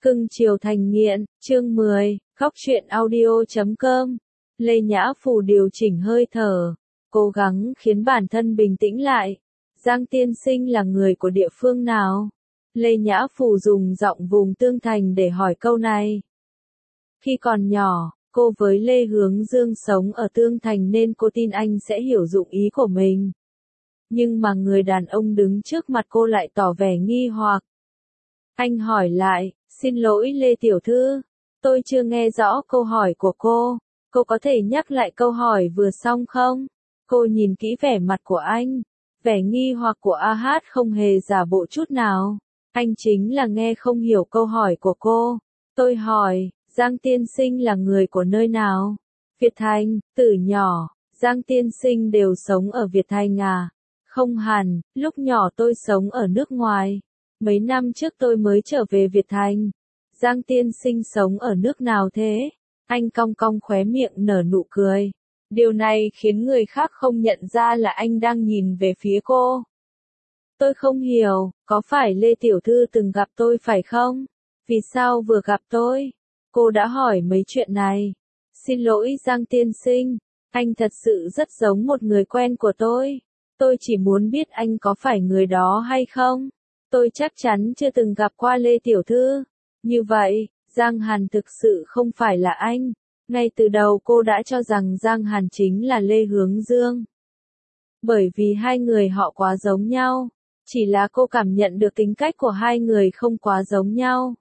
Cưng chiều thành nghiện, chương 10, khóc chuyện audio.com. Lê Nhã Phù điều chỉnh hơi thở, cố gắng khiến bản thân bình tĩnh lại. Giang tiên sinh là người của địa phương nào? Lê Nhã Phù dùng giọng vùng Tương Thành để hỏi câu này. Khi còn nhỏ, cô với Lê Hướng Dương sống ở Tương Thành nên cô tin anh sẽ hiểu dụng ý của mình. Nhưng mà người đàn ông đứng trước mặt cô lại tỏ vẻ nghi hoặc. Anh hỏi lại, xin lỗi Lê Tiểu Thư, tôi chưa nghe rõ câu hỏi của cô có thể nhắc lại câu hỏi vừa xong không? Cô nhìn kỹ vẻ mặt của anh, vẻ nghi hoặc của AH không hề giả bộ chút nào, anh chính là nghe không hiểu câu hỏi của cô. Tôi hỏi, Giang tiên sinh là người của nơi nào? Việt Thành, từ nhỏ, Giang tiên sinh đều sống ở Việt Thành à? Không hẳn, lúc nhỏ tôi sống ở nước ngoài. Mấy năm trước tôi mới trở về Việt Thành. Giang tiên sinh sống ở nước nào thế? Anh cong cong khóe miệng nở nụ cười. Điều này khiến người khác không nhận ra là anh đang nhìn về phía cô. Tôi không hiểu, có phải Lê Tiểu Thư từng gặp tôi phải không? Vì sao vừa gặp tôi? Cô đã hỏi mấy chuyện này. Xin lỗi Giang tiên sinh, anh thật sự rất giống một người quen của tôi. Tôi chỉ muốn biết anh có phải người đó hay không? Tôi chắc chắn chưa từng gặp qua Lê Tiểu Thư. Như vậy, Giang Hàn thực sự không phải là anh. Ngay từ đầu cô đã cho rằng Giang Hàn chính là Lê Hướng Dương. Bởi vì hai người họ quá giống nhau. Chỉ là cô cảm nhận được tính cách của hai người không quá giống nhau.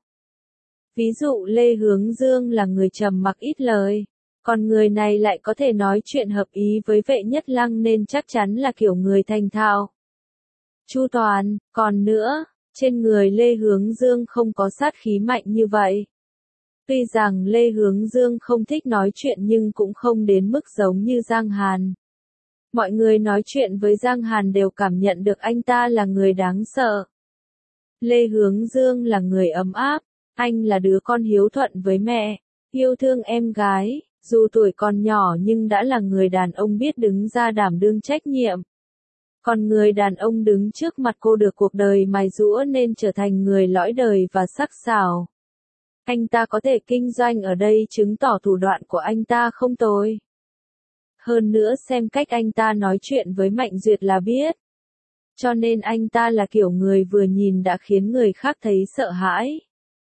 Ví dụ Lê Hướng Dương là người trầm mặc ít lời. Còn người này lại có thể nói chuyện hợp ý với Vệ Nhất Lăng nên chắc chắn là kiểu người thành thạo. Chu toàn, còn nữa, trên người Lê Hướng Dương không có sát khí mạnh như vậy. Tuy rằng Lê Hướng Dương không thích nói chuyện nhưng cũng không đến mức giống như Giang Hàn. Mọi người nói chuyện với Giang Hàn đều cảm nhận được anh ta là người đáng sợ. Lê Hướng Dương là người ấm áp, anh là đứa con hiếu thuận với mẹ, yêu thương em gái, dù tuổi còn nhỏ nhưng đã là người đàn ông biết đứng ra đảm đương trách nhiệm. Còn người đàn ông đứng trước mặt cô được cuộc đời mài giũa nên trở thành người lõi đời và sắc sảo. Anh ta có thể kinh doanh ở đây chứng tỏ thủ đoạn của anh ta không tồi. Hơn nữa xem cách anh ta nói chuyện với Mạnh Duyệt là biết. Cho nên anh ta là kiểu người vừa nhìn đã khiến người khác thấy sợ hãi.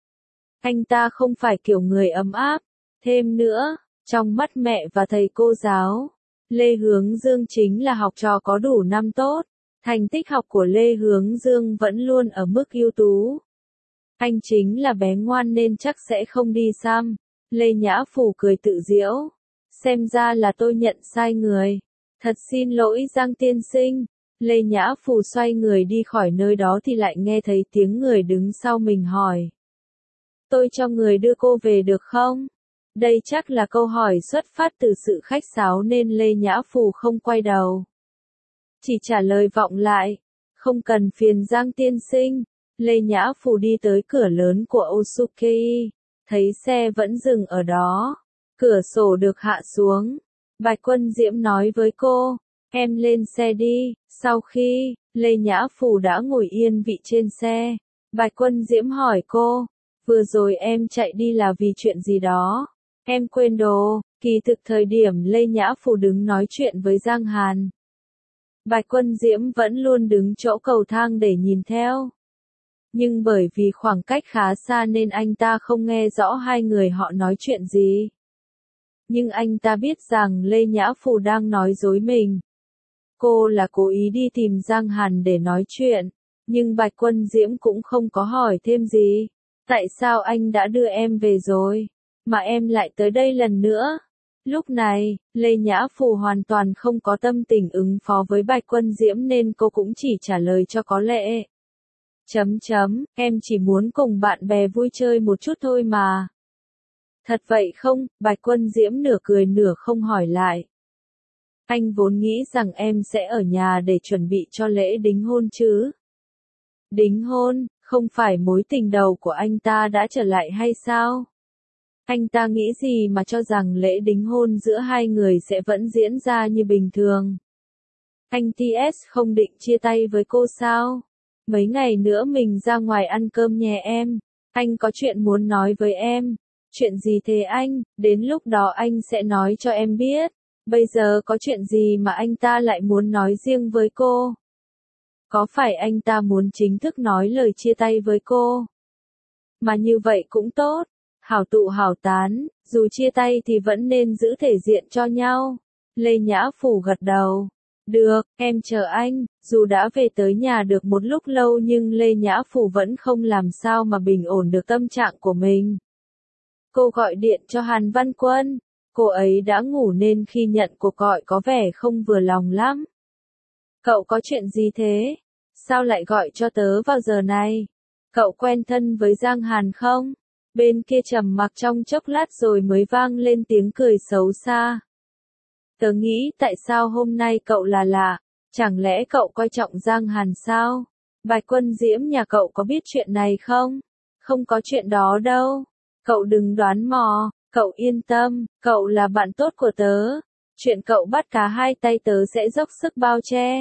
Anh ta không phải kiểu người ấm áp. Thêm nữa, trong mắt mẹ và thầy cô giáo, Lê Hướng Dương chính là học trò có đủ năm tốt. Thành tích học của Lê Hướng Dương vẫn luôn ở mức ưu tú. Anh chính là bé ngoan nên chắc sẽ không đi xăm. Lê Nhã Phù cười tự giễu. Xem ra là tôi nhận sai người. Thật xin lỗi Giang tiên sinh. Lê Nhã Phù xoay người đi khỏi nơi đó thì lại nghe thấy tiếng người đứng sau mình hỏi. Tôi cho người đưa cô về được không? Đây chắc là câu hỏi xuất phát từ sự khách sáo nên Lê Nhã Phù không quay đầu. Chỉ trả lời vọng lại. Không cần phiền Giang tiên sinh. Lê Nhã Phù đi tới cửa lớn của Osukei. Thấy xe vẫn dừng ở đó. Cửa sổ được hạ xuống. Bạch Quân Diễm nói với cô. Em lên xe đi. Sau khi, Lê Nhã Phù đã ngồi yên vị trên xe. Bạch Quân Diễm hỏi cô. Vừa rồi em chạy đi là vì chuyện gì đó? Em quên đồ. Kỳ thực thời điểm Lê Nhã Phù đứng nói chuyện với Giang Hàn. Bạch Quân Diễm vẫn luôn đứng chỗ cầu thang để nhìn theo. Nhưng bởi vì khoảng cách khá xa nên anh ta không nghe rõ hai người họ nói chuyện gì. Nhưng anh ta biết rằng Lê Nhã Phù đang nói dối mình. Cô là cố ý đi tìm Giang Hàn để nói chuyện. Nhưng Bạch Quân Diễm cũng không có hỏi thêm gì. Tại sao anh đã đưa em về rồi, mà em lại tới đây lần nữa? Lúc này, Lê Nhã Phù hoàn toàn không có tâm tình ứng phó với Bạch Quân Diễm nên cô cũng chỉ trả lời cho có lệ. Em chỉ muốn cùng bạn bè vui chơi một chút thôi mà. Thật vậy không? Bạch Quân Diễm nửa cười nửa không hỏi lại. Anh vốn nghĩ rằng em sẽ ở nhà để chuẩn bị cho lễ đính hôn chứ. Đính hôn, không phải mối tình đầu của anh ta đã trở lại hay sao? Anh ta nghĩ gì mà cho rằng lễ đính hôn giữa hai người sẽ vẫn diễn ra như bình thường? Anh TS không định chia tay với cô sao? Mấy ngày nữa mình ra ngoài ăn cơm nhé em. Anh có chuyện muốn nói với em. Chuyện gì thế anh? Đến lúc đó anh sẽ nói cho em biết. Bây giờ có chuyện gì mà anh ta lại muốn nói riêng với cô? Có phải anh ta muốn chính thức nói lời chia tay với cô? Mà như vậy cũng tốt. Hảo tụ hảo tán, dù chia tay thì vẫn nên giữ thể diện cho nhau. Lê Nhã Phủ gật đầu. Được, em chờ anh. Dù đã về tới nhà được một lúc lâu nhưng Lê Nhã Phủ vẫn không làm sao mà bình ổn được tâm trạng của mình. Cô gọi điện cho Hàn Văn Quân. Cô ấy đã ngủ nên khi nhận cuộc gọi có vẻ không vừa lòng lắm. Cậu có chuyện gì thế? Sao lại gọi cho tớ vào giờ này? Cậu quen thân với Giang Hàn không? Bên kia trầm mặc trong chốc lát rồi mới vang lên tiếng cười xấu xa. Tớ nghĩ tại sao hôm nay cậu là lạ? Chẳng lẽ cậu coi trọng Giang Hàn sao? Bạch Quân Diễm nhà cậu có biết chuyện này không? Không có chuyện đó đâu. Cậu đừng đoán mò, cậu yên tâm, cậu là bạn tốt của tớ. Chuyện cậu bắt cá hai tay tớ sẽ dốc sức bao che.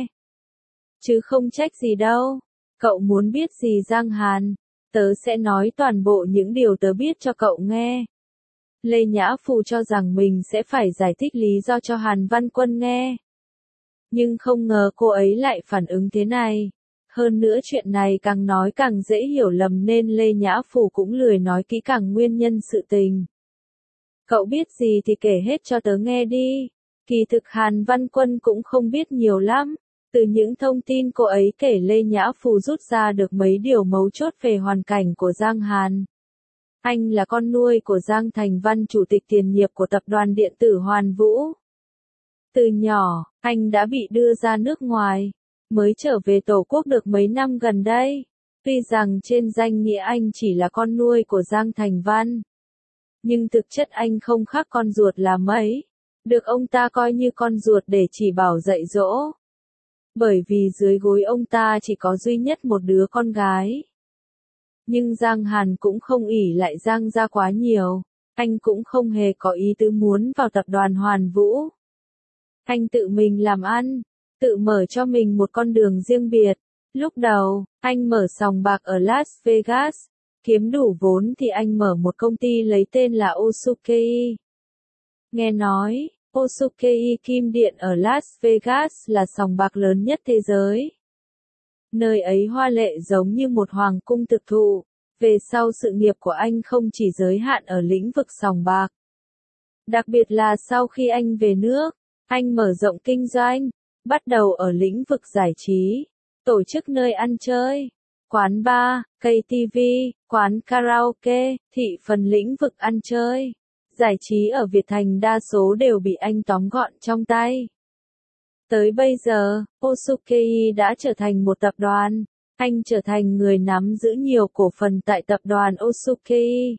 Chứ không trách gì đâu. Cậu muốn biết gì Giang Hàn? Tớ sẽ nói toàn bộ những điều tớ biết cho cậu nghe. Lê Nhã Phù cho rằng mình sẽ phải giải thích lý do cho Hàn Văn Quân nghe. Nhưng không ngờ cô ấy lại phản ứng thế này. Hơn nữa chuyện này càng nói càng dễ hiểu lầm nên Lê Nhã Phù cũng lười nói kỹ càng nguyên nhân sự tình. Cậu biết gì thì kể hết cho tớ nghe đi. Kỳ thực Hàn Văn Quân cũng không biết nhiều lắm. Từ những thông tin cô ấy kể Lê Nhã Phù rút ra được mấy điều mấu chốt về hoàn cảnh của Giang Hàn. Anh là con nuôi của Giang Thành Văn, chủ tịch tiền nhiệm của tập đoàn điện tử Hoàn Vũ. Từ nhỏ, anh đã bị đưa ra nước ngoài, mới trở về Tổ quốc được mấy năm gần đây. Tuy rằng trên danh nghĩa anh chỉ là con nuôi của Giang Thành Văn, nhưng thực chất anh không khác con ruột là mấy, được ông ta coi như con ruột để chỉ bảo dạy dỗ. Bởi vì dưới gối ông ta chỉ có duy nhất một đứa con gái. Nhưng Giang Hàn cũng không ỷ lại Giang gia quá nhiều, anh cũng không hề có ý tứ muốn vào tập đoàn Hoàn Vũ. Anh tự mình làm ăn, tự mở cho mình một con đường riêng biệt. Lúc đầu, anh mở sòng bạc ở Las Vegas, kiếm đủ vốn thì anh mở một công ty lấy tên là Osukei. Nghe nói, Osukei Kim Điện ở Las Vegas là sòng bạc lớn nhất thế giới. Nơi ấy hoa lệ giống như một hoàng cung thực thụ. Về sau sự nghiệp của anh không chỉ giới hạn ở lĩnh vực sòng bạc. Đặc biệt là sau khi anh về nước, anh mở rộng kinh doanh, bắt đầu ở lĩnh vực giải trí, tổ chức nơi ăn chơi, quán bar, KTV, quán karaoke, thị phần lĩnh vực ăn chơi, giải trí ở Việt Thành đa số đều bị anh tóm gọn trong tay. Tới bây giờ, Osukei đã trở thành một tập đoàn. Anh trở thành người nắm giữ nhiều cổ phần tại tập đoàn Osukei.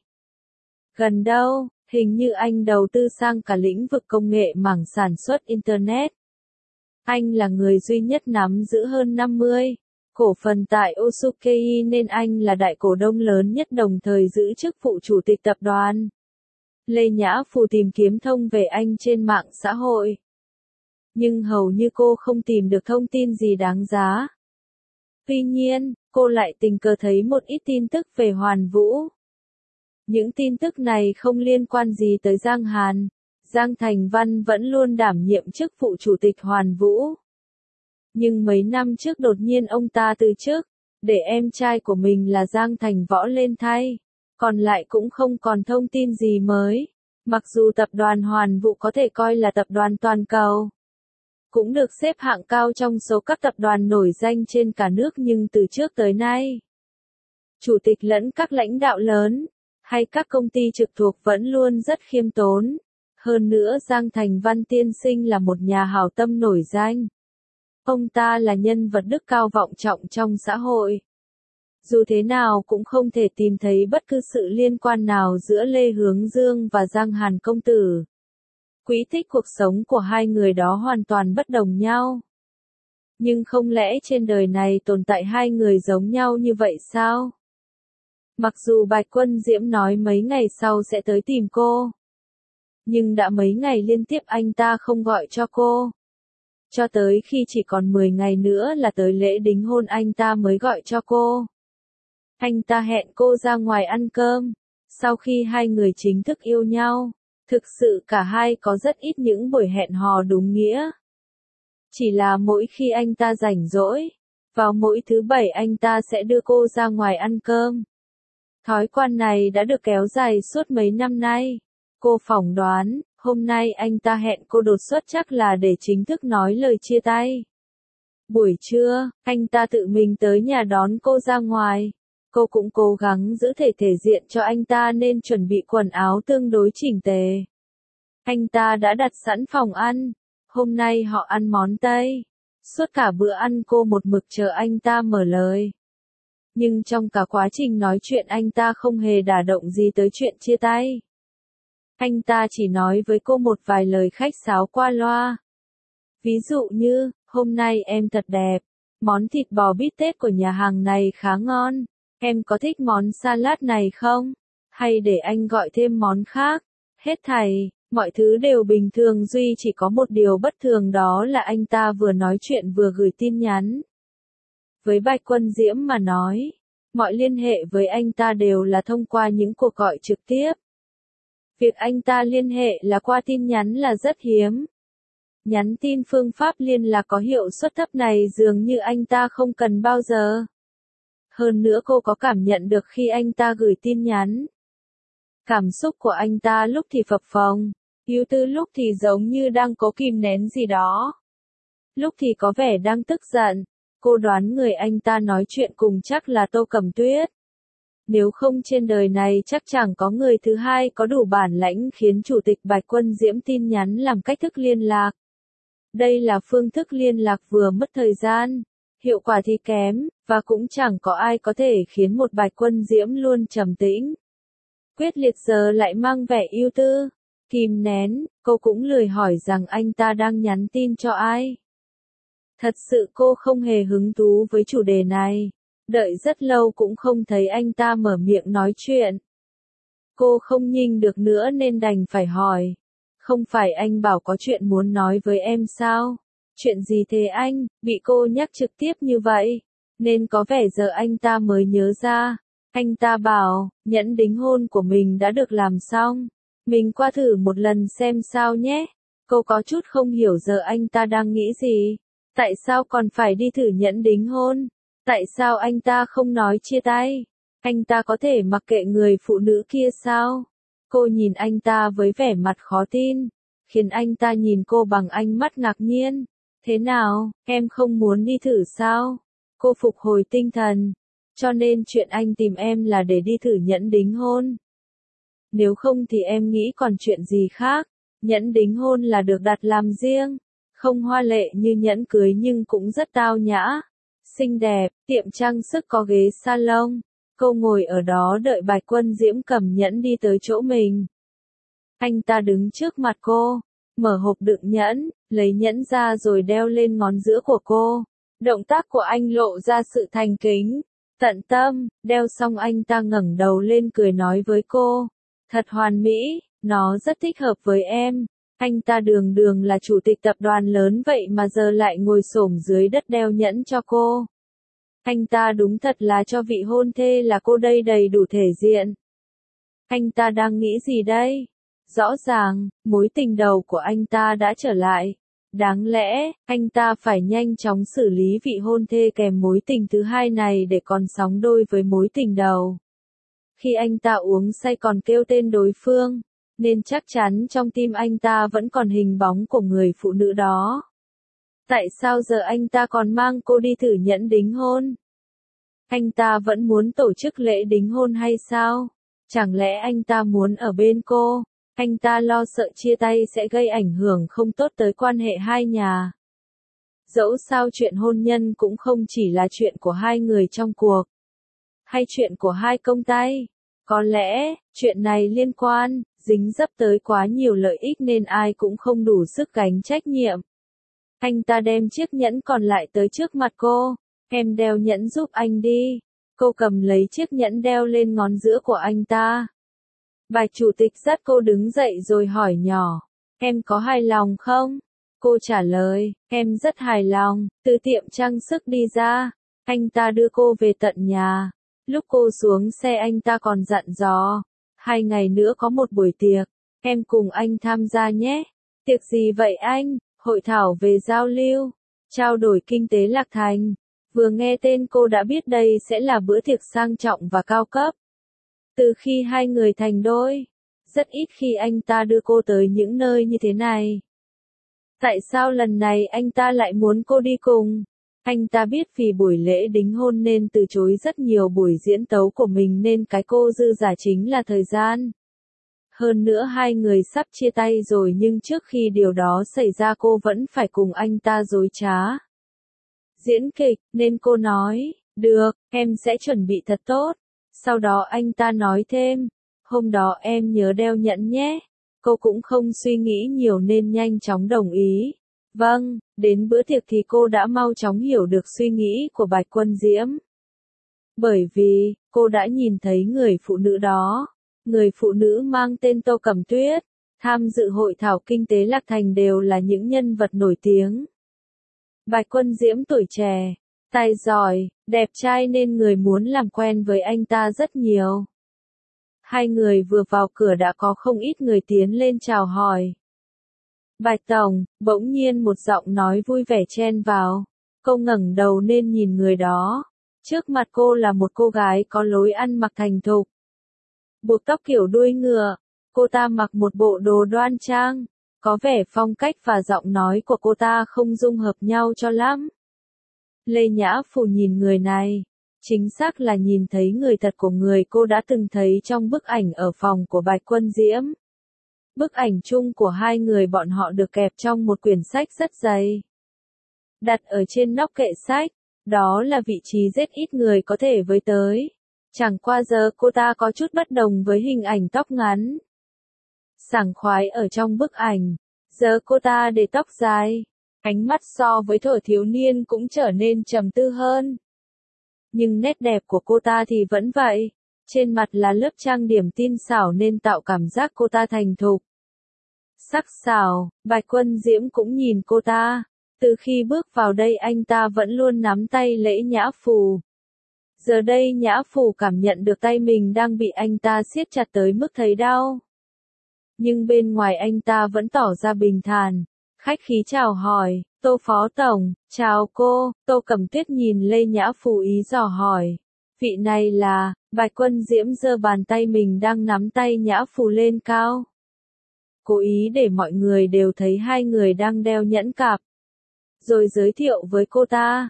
Gần đâu, hình như anh đầu tư sang cả lĩnh vực công nghệ mảng sản xuất Internet. Anh là người duy nhất nắm giữ hơn 50 cổ phần tại Osukei nên anh là đại cổ đông lớn nhất đồng thời giữ chức vụ chủ tịch tập đoàn. Lê Nhã Phù tìm kiếm thông về anh trên mạng xã hội. Nhưng hầu như cô không tìm được thông tin gì đáng giá. Tuy nhiên, cô lại tình cờ thấy một ít tin tức về Hoàn Vũ. Những tin tức này không liên quan gì tới Giang Hàn. Giang Thành Văn vẫn luôn đảm nhiệm chức vụ chủ tịch Hoàn Vũ. Nhưng mấy năm trước đột nhiên ông ta từ chức, để em trai của mình là Giang Thành Võ lên thay. Còn lại cũng không còn thông tin gì mới. Mặc dù tập đoàn Hoàn Vũ có thể coi là tập đoàn toàn cầu, cũng được xếp hạng cao trong số các tập đoàn nổi danh trên cả nước nhưng từ trước tới nay, chủ tịch lẫn các lãnh đạo lớn, hay các công ty trực thuộc vẫn luôn rất khiêm tốn. Hơn nữa Giang Thành Văn tiên sinh là một nhà hảo tâm nổi danh. Ông ta là nhân vật đức cao vọng trọng trong xã hội. Dù thế nào cũng không thể tìm thấy bất cứ sự liên quan nào giữa Lê Hướng Dương và Giang Hàn công tử. Quỹ tích cuộc sống của hai người đó hoàn toàn bất đồng nhau. Nhưng không lẽ trên đời này tồn tại hai người giống nhau như vậy sao? Mặc dù Bạch Quân Diễm nói mấy ngày sau sẽ tới tìm cô, nhưng đã mấy ngày liên tiếp anh ta không gọi cho cô. Cho tới khi chỉ còn 10 ngày nữa là tới lễ đính hôn anh ta mới gọi cho cô. Anh ta hẹn cô ra ngoài ăn cơm. Sau khi hai người chính thức yêu nhau, thực sự cả hai có rất ít những buổi hẹn hò đúng nghĩa. Chỉ là mỗi khi anh ta rảnh rỗi, vào mỗi thứ bảy anh ta sẽ đưa cô ra ngoài ăn cơm. Thói quen này đã được kéo dài suốt mấy năm nay. Cô phỏng đoán, hôm nay anh ta hẹn cô đột xuất chắc là để chính thức nói lời chia tay. Buổi trưa, anh ta tự mình tới nhà đón cô ra ngoài. Cô cũng cố gắng giữ thể diện cho anh ta nên chuẩn bị quần áo tương đối chỉnh tề. Anh ta đã đặt sẵn phòng ăn. Hôm nay họ ăn món Tây. Suốt cả bữa ăn cô một mực chờ anh ta mở lời. Nhưng trong cả quá trình nói chuyện anh ta không hề đả động gì tới chuyện chia tay. Anh ta chỉ nói với cô một vài lời khách sáo qua loa. Ví dụ như, hôm nay em thật đẹp. Món thịt bò bít tết của nhà hàng này khá ngon. Em có thích món salad này không? Hay để anh gọi thêm món khác? Hết thảy, mọi thứ đều bình thường duy chỉ có một điều bất thường đó là anh ta vừa nói chuyện vừa gửi tin nhắn. Với Bạch Quân Diễm mà nói, mọi liên hệ với anh ta đều là thông qua những cuộc gọi trực tiếp. Việc anh ta liên hệ là qua tin nhắn là rất hiếm. Nhắn tin phương pháp liên lạc có hiệu suất thấp này dường như anh ta không cần bao giờ. Hơn nữa cô có cảm nhận được khi anh ta gửi tin nhắn. Cảm xúc của anh ta lúc thì phập phồng, ưu tư lúc thì giống như đang cố kìm nén gì đó. Lúc thì có vẻ đang tức giận. Cô đoán người anh ta nói chuyện cùng chắc là Tô Cẩm Tuyết. Nếu không trên đời này chắc chẳng có người thứ hai có đủ bản lãnh khiến Chủ tịch Bạch Quân Diễm tin nhắn làm cách thức liên lạc. Đây là phương thức liên lạc vừa mất thời gian, hiệu quả thì kém, và cũng chẳng có ai có thể khiến một Bạch Quân Diễm luôn trầm tĩnh. Quyết liệt giờ lại mang vẻ ưu tư, kìm nén, cô cũng lười hỏi rằng anh ta đang nhắn tin cho ai. Thật sự cô không hề hứng thú với chủ đề này. Đợi rất lâu cũng không thấy anh ta mở miệng nói chuyện. Cô không nhịn được nữa nên đành phải hỏi. Không phải anh bảo có chuyện muốn nói với em sao? Chuyện gì thế anh? Bị cô nhắc trực tiếp như vậy. Nên có vẻ giờ anh ta mới nhớ ra. Anh ta bảo, nhẫn đính hôn của mình đã được làm xong. Mình qua thử một lần xem sao nhé. Cô có chút không hiểu giờ anh ta đang nghĩ gì. Tại sao còn phải đi thử nhẫn đính hôn? Tại sao anh ta không nói chia tay? Anh ta có thể mặc kệ người phụ nữ kia sao? Cô nhìn anh ta với vẻ mặt khó tin, khiến anh ta nhìn cô bằng ánh mắt ngạc nhiên. Thế nào, em không muốn đi thử sao? Cô phục hồi tinh thần. Cho nên chuyện anh tìm em là để đi thử nhẫn đính hôn. Nếu không thì em nghĩ còn chuyện gì khác. Nhẫn đính hôn là được đặt làm riêng. Không hoa lệ như nhẫn cưới nhưng cũng rất tao nhã. Xinh đẹp, tiệm trang sức có ghế salon. Cô ngồi ở đó đợi Bạch Quân Diễm cầm nhẫn đi tới chỗ mình. Anh ta đứng trước mặt cô, mở hộp đựng nhẫn, lấy nhẫn ra rồi đeo lên ngón giữa của cô. Động tác của anh lộ ra sự thành kính, tận tâm, đeo xong anh ta ngẩng đầu lên cười nói với cô. Thật hoàn mỹ, nó rất thích hợp với em. Anh ta đường đường là chủ tịch tập đoàn lớn vậy mà giờ lại ngồi xổm dưới đất đeo nhẫn cho cô. Anh ta đúng thật là cho vị hôn thê là cô đây đầy đủ thể diện. Anh ta đang nghĩ gì đây? Rõ ràng, mối tình đầu của anh ta đã trở lại. Đáng lẽ, anh ta phải nhanh chóng xử lý vị hôn thê kèm mối tình thứ hai này để còn sóng đôi với mối tình đầu. Khi anh ta uống say còn kêu tên đối phương, nên chắc chắn trong tim anh ta vẫn còn hình bóng của người phụ nữ đó. Tại sao giờ anh ta còn mang cô đi thử nhẫn đính hôn? Anh ta vẫn muốn tổ chức lễ đính hôn hay sao? Chẳng lẽ anh ta muốn ở bên cô? Anh ta lo sợ chia tay sẽ gây ảnh hưởng không tốt tới quan hệ hai nhà. Dẫu sao chuyện hôn nhân cũng không chỉ là chuyện của hai người trong cuộc, hay chuyện của hai công tay. Có lẽ, chuyện này liên quan, dính dấp tới quá nhiều lợi ích nên ai cũng không đủ sức gánh trách nhiệm. Anh ta đem chiếc nhẫn còn lại tới trước mặt cô. Em đeo nhẫn giúp anh đi. Cô cầm lấy chiếc nhẫn đeo lên ngón giữa của anh ta. Bạch chủ tịch dắt cô đứng dậy rồi hỏi nhỏ. Em có hài lòng không? Cô trả lời, em rất hài lòng. Từ tiệm trang sức đi ra, anh ta đưa cô về tận nhà. Lúc cô xuống xe anh ta còn dặn dò, 2 ngày nữa có một buổi tiệc, em cùng anh tham gia nhé. Tiệc gì vậy anh? Hội thảo về giao lưu, trao đổi kinh tế Lạc Thành. Vừa nghe tên cô đã biết đây sẽ là bữa tiệc sang trọng và cao cấp. Từ khi hai người thành đôi, rất ít khi anh ta đưa cô tới những nơi như thế này. Tại sao lần này anh ta lại muốn cô đi cùng? Anh ta biết vì buổi lễ đính hôn nên từ chối rất nhiều buổi diễn tấu của mình nên cái cô dư giả chính là thời gian. Hơn nữa hai người sắp chia tay rồi nhưng trước khi điều đó xảy ra cô vẫn phải cùng anh ta dối trá. Diễn kịch, nên cô nói, được, em sẽ chuẩn bị thật tốt. Sau đó anh ta nói thêm, hôm đó em nhớ đeo nhẫn nhé. Cô cũng không suy nghĩ nhiều nên nhanh chóng đồng ý. Vâng, đến bữa tiệc thì cô đã mau chóng hiểu được suy nghĩ của Bạch Quân Diễm. Bởi vì, cô đã nhìn thấy người phụ nữ đó. Người phụ nữ mang tên Tô Cẩm Tuyết, tham dự hội thảo kinh tế Lạc Thành đều là những nhân vật nổi tiếng. Bạch Quân Diễm tuổi trẻ, tài giỏi, đẹp trai nên người muốn làm quen với anh ta rất nhiều. Hai người vừa vào cửa đã có không ít người tiến lên chào hỏi. Bạch Tổng, bỗng nhiên một giọng nói vui vẻ chen vào. Cô ngẩng đầu nên nhìn người đó. Trước mặt cô là một cô gái có lối ăn mặc thành thục. Buộc tóc kiểu đuôi ngựa, cô ta mặc một bộ đồ đoan trang, có vẻ phong cách và giọng nói của cô ta không dung hợp nhau cho lắm. Lê Nhã Phù nhìn người này, chính xác là nhìn thấy người thật của người cô đã từng thấy trong bức ảnh ở phòng của Bạch Quân Diễm. Bức ảnh chung của hai người bọn họ được kẹp trong một quyển sách rất dày. Đặt ở trên nóc kệ sách, đó là vị trí rất ít người có thể với tới. Chẳng qua giờ cô ta có chút bất đồng với hình ảnh tóc ngắn. Sảng khoái ở trong bức ảnh, giờ cô ta để tóc dài, ánh mắt so với thuở thiếu niên cũng trở nên trầm tư hơn. Nhưng nét đẹp của cô ta thì vẫn vậy, trên mặt là lớp trang điểm tinh xảo nên tạo cảm giác cô ta thành thục. Sắc sảo, Bạch Quân Diễm cũng nhìn cô ta, từ khi bước vào đây anh ta vẫn luôn nắm tay Lễ Nhã Phù. Giờ đây Nhã Phù cảm nhận được tay mình đang bị anh ta siết chặt tới mức thấy đau. Nhưng bên ngoài anh ta vẫn tỏ ra bình thản, khách khí chào hỏi, Tô Phó Tổng, chào cô, Tô Cẩm Tuyết nhìn Lê Nhã Phù ý dò hỏi. Vị này là, Bạch Quân Diễm giơ bàn tay mình đang nắm tay Nhã Phù lên cao. Cố ý để mọi người đều thấy hai người đang đeo nhẫn cặp. Rồi giới thiệu với cô ta.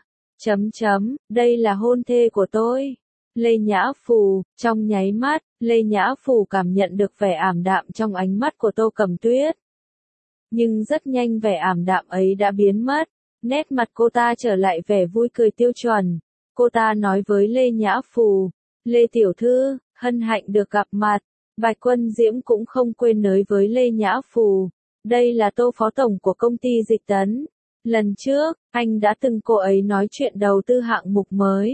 Đây là hôn thê của tôi. Lê Nhã Phù, trong nháy mắt, Lê Nhã Phù cảm nhận được vẻ ảm đạm trong ánh mắt của Tô Cẩm Tuyết. Nhưng rất nhanh vẻ ảm đạm ấy đã biến mất, nét mặt cô ta trở lại vẻ vui cười tiêu chuẩn. Cô ta nói với Lê Nhã Phù, Lê Tiểu Thư, hân hạnh được gặp mặt. Bạch Quân Diễm cũng không quên nói với Lê Nhã Phù, đây là Tô Phó Tổng của công ty Dịch Tấn. Lần trước, anh đã từng cô ấy nói chuyện đầu tư hạng mục mới.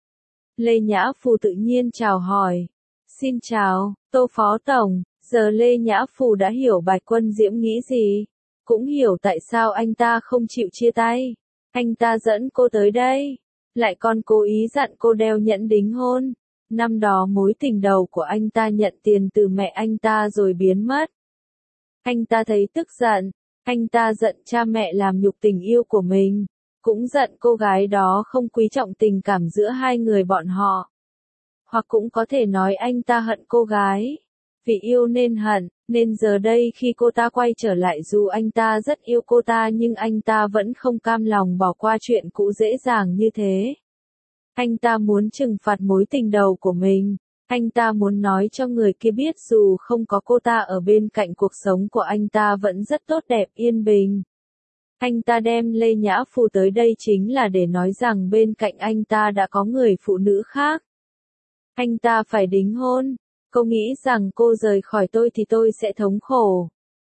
Lê Nhã Phù tự nhiên chào hỏi. Xin chào, Tô Phó Tổng. Giờ Lê Nhã Phù đã hiểu Bạch Quân Diễm nghĩ gì. Cũng hiểu tại sao anh ta không chịu chia tay. Anh ta dẫn cô tới đây. Lại còn cố ý dặn cô đeo nhẫn đính hôn. Năm đó mối tình đầu của anh ta nhận tiền từ mẹ anh ta rồi biến mất. Anh ta thấy tức giận. Anh ta giận cha mẹ làm nhục tình yêu của mình. Cũng giận cô gái đó không quý trọng tình cảm giữa hai người bọn họ. Hoặc cũng có thể nói anh ta hận cô gái. Vì yêu nên hận, nên giờ đây khi cô ta quay trở lại dù anh ta rất yêu cô ta nhưng anh ta vẫn không cam lòng bỏ qua chuyện cũ dễ dàng như thế. Anh ta muốn trừng phạt mối tình đầu của mình. Anh ta muốn nói cho người kia biết dù không có cô ta ở bên cạnh cuộc sống của anh ta vẫn rất tốt đẹp yên bình. Anh ta đem Lê Nhã Phù tới đây chính là để nói rằng bên cạnh anh ta đã có người phụ nữ khác. Anh ta phải đính hôn. Cô nghĩ rằng cô rời khỏi tôi thì tôi sẽ thống khổ.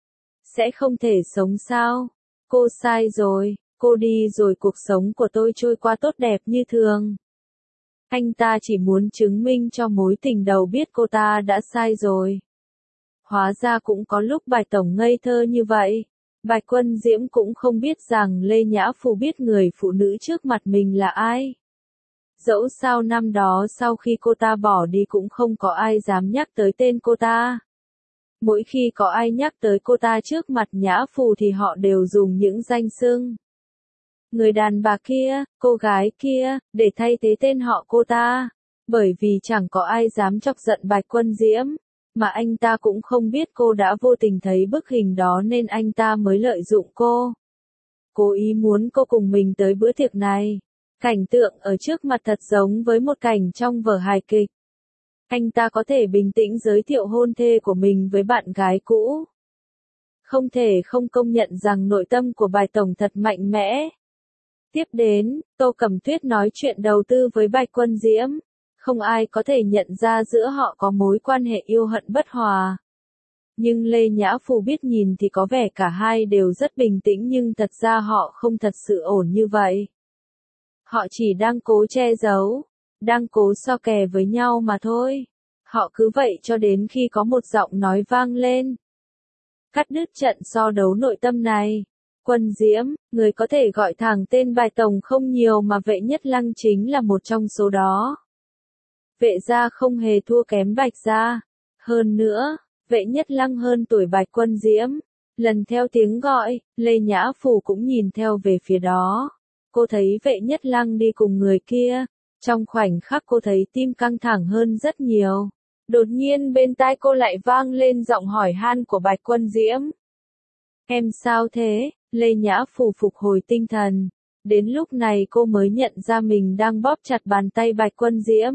Sẽ không thể sống sao? Cô sai rồi, cô đi rồi cuộc sống của tôi trôi qua tốt đẹp như thường. Anh ta chỉ muốn chứng minh cho mối tình đầu biết cô ta đã sai rồi. Hóa ra cũng có lúc Bạch Tổng ngây thơ như vậy. Bạch Quân Diễm cũng không biết rằng Lê Nhã Phù biết người phụ nữ trước mặt mình là ai. Dẫu sao năm đó sau khi cô ta bỏ đi cũng không có ai dám nhắc tới tên cô ta. Mỗi khi có ai nhắc tới cô ta trước mặt Nhã Phù thì họ đều dùng những danh xưng. Người đàn bà kia, cô gái kia, để thay thế tên họ cô ta. Bởi vì chẳng có ai dám chọc giận Bạch Quân Diễm, mà anh ta cũng không biết cô đã vô tình thấy bức hình đó nên anh ta mới lợi dụng cô. Cố ý muốn cô cùng mình tới bữa tiệc này. Cảnh tượng ở trước mặt thật giống với một cảnh trong vở hài kịch. Anh ta có thể bình tĩnh giới thiệu hôn thê của mình với bạn gái cũ. Không thể không công nhận rằng nội tâm của Bạch Tổng thật mạnh mẽ. Tiếp đến, Tô Cẩm Tuyết nói chuyện đầu tư với Bạch Quân Diễm. Không ai có thể nhận ra giữa họ có mối quan hệ yêu hận bất hòa. Nhưng Lê Nhã Phù biết nhìn thì có vẻ cả hai đều rất bình tĩnh nhưng thật ra họ không thật sự ổn như vậy. Họ chỉ đang cố che giấu, đang cố so kè với nhau mà thôi. Họ cứ vậy cho đến khi có một giọng nói vang lên. Cắt đứt trận so đấu nội tâm này. Quân Diễm, người có thể gọi thẳng tên Bạch Tổng không nhiều mà Vệ Nhất Lăng chính là một trong số đó. Vệ gia không hề thua kém Bạch gia. Hơn nữa, Vệ Nhất Lăng hơn tuổi Bạch Quân Diễm. Lần theo tiếng gọi, Lê Nhã Phù cũng nhìn theo về phía đó. Cô thấy Vệ Nhất Lăng đi cùng người kia. Trong khoảnh khắc cô thấy tim căng thẳng hơn rất nhiều. Đột nhiên bên tai cô lại vang lên giọng hỏi han của Bạch Quân Diễm. Em sao thế? Lê Nhã Phù phục hồi tinh thần. Đến lúc này cô mới nhận ra mình đang bóp chặt bàn tay Bạch Quân Diễm.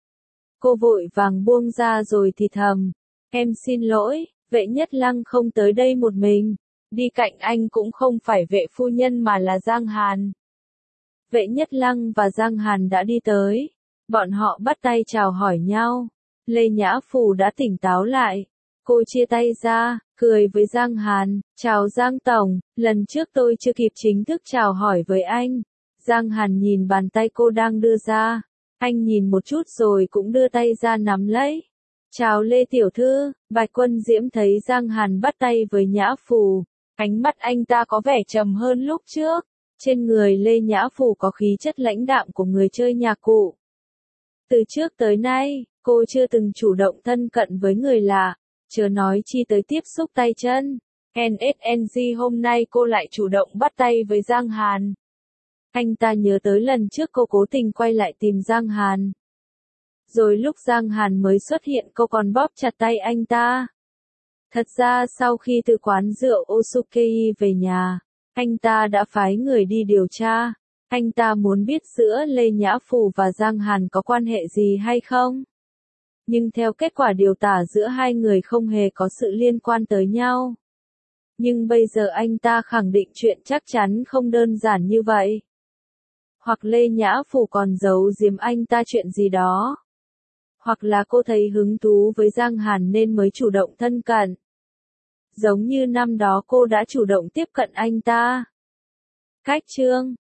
Cô vội vàng buông ra rồi thì thầm. Em xin lỗi, Vệ Nhất Lăng không tới đây một mình. Đi cạnh anh cũng không phải Vệ phu nhân mà là Giang Hàn. Vệ Nhất Lăng và Giang Hàn đã đi tới. Bọn họ bắt tay chào hỏi nhau. Lê Nhã Phù đã tỉnh táo lại. Cô chia tay ra, cười với Giang Hàn. Chào Giang Tổng, lần trước tôi chưa kịp chính thức chào hỏi với anh. Giang Hàn nhìn bàn tay cô đang đưa ra. Anh nhìn một chút rồi cũng đưa tay ra nắm lấy. Chào Lê Tiểu Thư, Bạch Quân Diễm thấy Giang Hàn bắt tay với Nhã Phù. Ánh mắt anh ta có vẻ trầm hơn lúc trước. Trên người Lê Nhã Phù có khí chất lãnh đạm của người chơi nhạc cụ. Từ trước tới nay, cô chưa từng chủ động thân cận với người lạ, chớ nói chi tới tiếp xúc tay chân. NSNG hôm nay cô lại chủ động bắt tay với Giang Hàn. Anh ta nhớ tới lần trước cô cố tình quay lại tìm Giang Hàn. Rồi lúc Giang Hàn mới xuất hiện cô còn bóp chặt tay anh ta. Thật ra sau khi từ quán rượu Osukei về nhà, anh ta đã phái người đi điều tra. Anh ta muốn biết giữa Lê Nhã Phù và Giang Hàn có quan hệ gì hay không. Nhưng theo kết quả điều tả giữa hai người không hề có sự liên quan tới nhau. Nhưng bây giờ anh ta khẳng định chuyện chắc chắn không đơn giản như vậy. Hoặc Lê Nhã Phù còn giấu giếm anh ta chuyện gì đó. Hoặc là cô thấy hứng thú với Giang Hàn nên mới chủ động thân cận. Giống như năm đó cô đã chủ động tiếp cận anh ta. Cách chương